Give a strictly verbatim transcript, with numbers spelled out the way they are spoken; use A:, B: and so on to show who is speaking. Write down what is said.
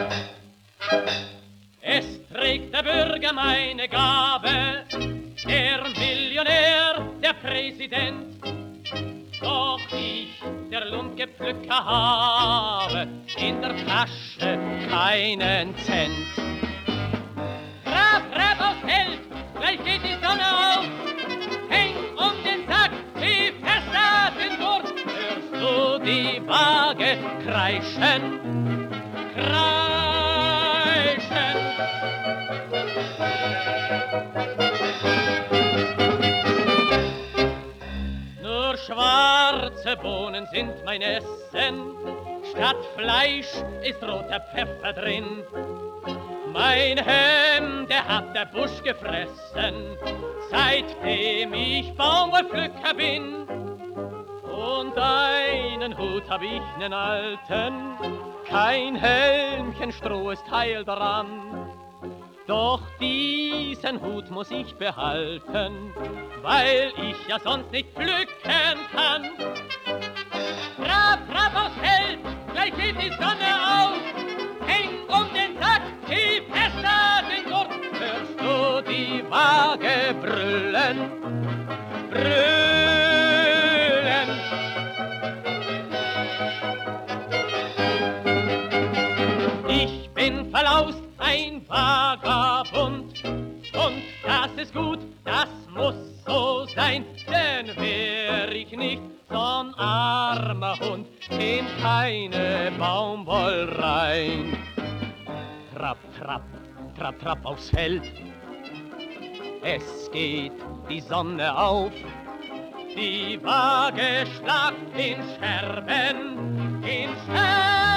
A: Es trägt der Bürger meine Gabe, der Millionär, der Präsident. Doch ich, der Lundgepflücker, habe in der Tasche keinen Cent. Trab, trab aufs Feld, gleich geht die Sonne auf. Häng um den Sack, die Versagen dort. Hörst du die Waage kreischen, kreischen. Nur schwarze Bohnen sind mein Essen, statt Fleisch ist roter Pfeffer drin. Mein Hemd, der hat der Busch gefressen, seitdem ich Baumwollpflücker bin. Und einen Hut hab ich, nen alten, kein Helmchen, Stroh ist heil daran. Doch diesen Hut muss ich behalten, weil ich ja sonst nicht pflücken kann. Trab, trab aufs Feld, gleich geht die Sonne auf. Häng um den Sack, die Fässer sind dort. Hörst du die Waage brüllen, brüllen. Ich bin verlaust, ein Vagabund, und das ist gut, das muss so sein, denn wär ich nicht so'n armer Hund, käm keine Baumwoll rein. Trapp, trapp, trapp, trapp aufs Feld, es geht die Sonne auf, die Waage schlagt in Scherben, in Scherben.